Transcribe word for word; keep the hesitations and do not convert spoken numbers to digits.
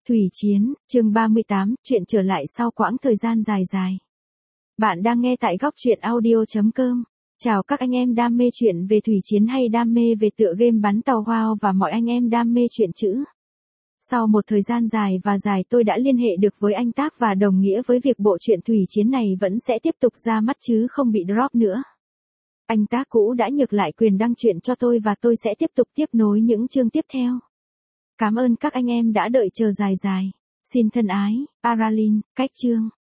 Thủy Chiến, chương ba mươi tám, chuyện trở lại sau quãng thời gian dài dài. Bạn đang nghe tại góc truyện audio chấm com. Chào các anh em đam mê chuyện về Thủy Chiến hay đam mê về tựa game bắn tàu wow và mọi anh em đam mê chuyện chữ. Sau một thời gian dài và dài tôi đã liên hệ được với anh Tác và đồng nghĩa với việc bộ truyện Thủy Chiến này vẫn sẽ tiếp tục ra mắt chứ không bị drop nữa. Anh Tác cũ đã nhược lại quyền đăng truyện cho tôi và tôi sẽ tiếp tục tiếp nối những chương tiếp theo. Cảm ơn các anh em đã đợi chờ dài dài. Xin thân ái, Aralyn, cách chương.